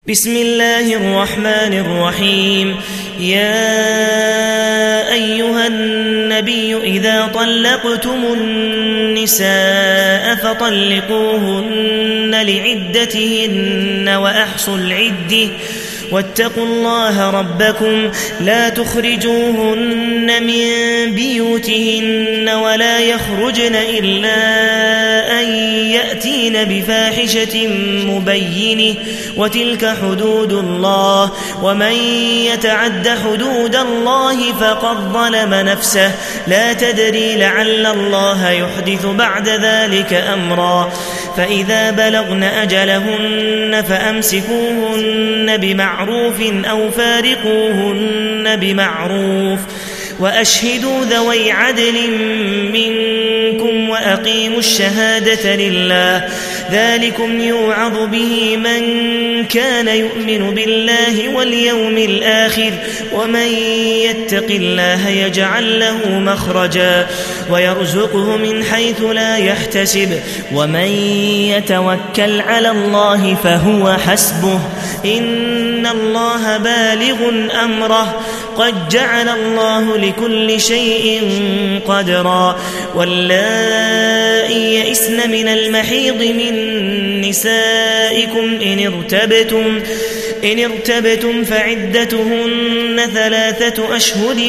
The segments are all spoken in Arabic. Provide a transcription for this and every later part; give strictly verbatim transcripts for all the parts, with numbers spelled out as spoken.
بسم الله الرحمن الرحيم. يا أيها النبي إذا طلقتم النساء فطلقوهن لعدتهن وأحصوا العدة واتقوا الله ربكم لا تخرجوهن من بيوتهن ولا يخرجن إلا أن يأتين بفاحشة مبينة وتلك حدود الله ومن يتعد حدود الله فقد ظلم نفسه لا تدري لعل الله يحدث بعد ذلك أمرا. فإذا بلغن أجلهن فأمسكوهن بمعروف أو فارقوهن بمعروف وأشهدوا ذوي عدل منكم وأقيموا الشهادة لله ذلكم يوعظ به من كان يؤمن بالله واليوم الآخر ومن يتق الله يجعل له مخرجا ويرزقه من حيث لا يحتسب ومن يتوكل على الله فهو حسبه إن الله بالغ أمره قد جعل الله لكل شيء قدرا. واللائي يئسن من المحيض من نسائكم إن ارتبتم إن ارتبتم فعدتهن ثلاثة أشهر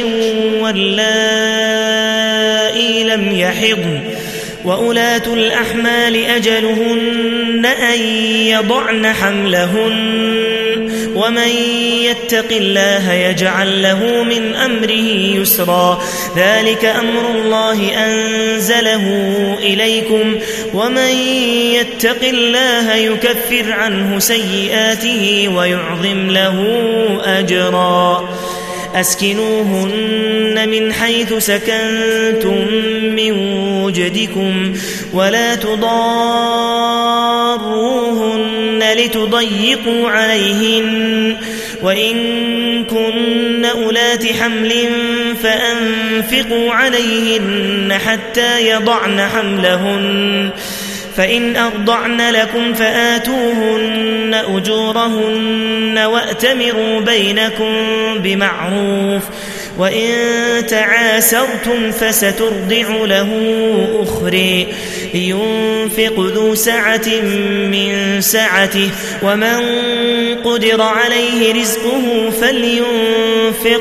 واللائي لم يحضن وأولاة الأحمال أجلهن أن يضعن حملهن ومن يتق الله يجعل له من أمره يسرا ذلك أمر الله أنزله إليكم ومن يتق الله يكفر عنه سيئاته ويعظم له أجرا. أسكنوهن من حيث سكنتم من وجدكم ولا تضاروهن لتضيقوا عليهن وإن كن أولات حمل فأنفقوا عليهن حتى يضعن حملهن فإن أرضعن لكم فآتوهن أجورهن وأتمروا بينكم بمعروف وإن تعاسرتم فسترضع له أخرى ينفق ذو سعة من سعته ومن قدر عليه رزقه فلينفق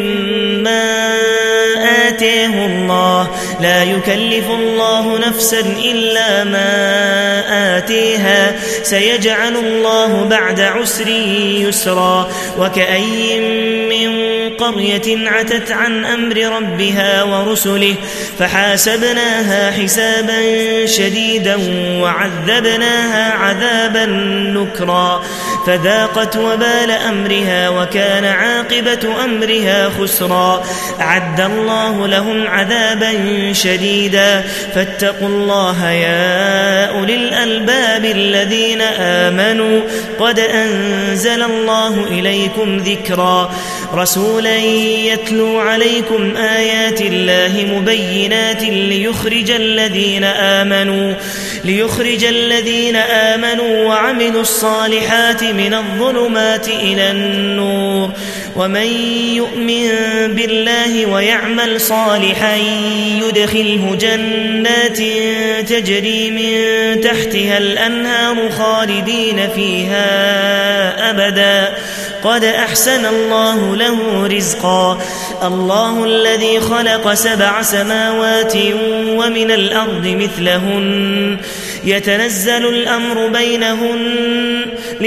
مما آتاه الله لا يكلف الله نفسا إلا ما آتيها سيجعل الله بعد عسر يسرا. وكأي من قرية عتت عن أمر ربها ورسله فحاسبناها حسابا شديدا وعذبناها عذابا نكرا فذاقت وبال أمرها وكان عاقبة أمرها خسرا. أعد الله لهم عذابا شديدا فاتقوا الله يا أولي الألباب الذين آمنوا قد أنزل الله إليكم ذكرا رسولا يتلو عليكم آيات الله مبينات ليخرج الذين آمنوا ليخرج الذين آمنوا وعملوا الصالحات من الظلمات إلى النور ومن يؤمن بالله ويعمل صالحا يدخله جنات تجري من تحتها الأنهار خالدين فيها أبدا قد أحسن الله له رزقا. الله الذي خلق سبع سماوات ومن الأرض مثلهن يتنزل الأمر بينهن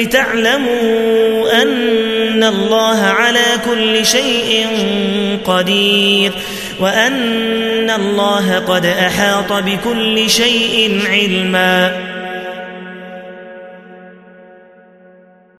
لتعلموا أن الله على كل شيء قدير وأن الله قد أحاط بكل شيء علما.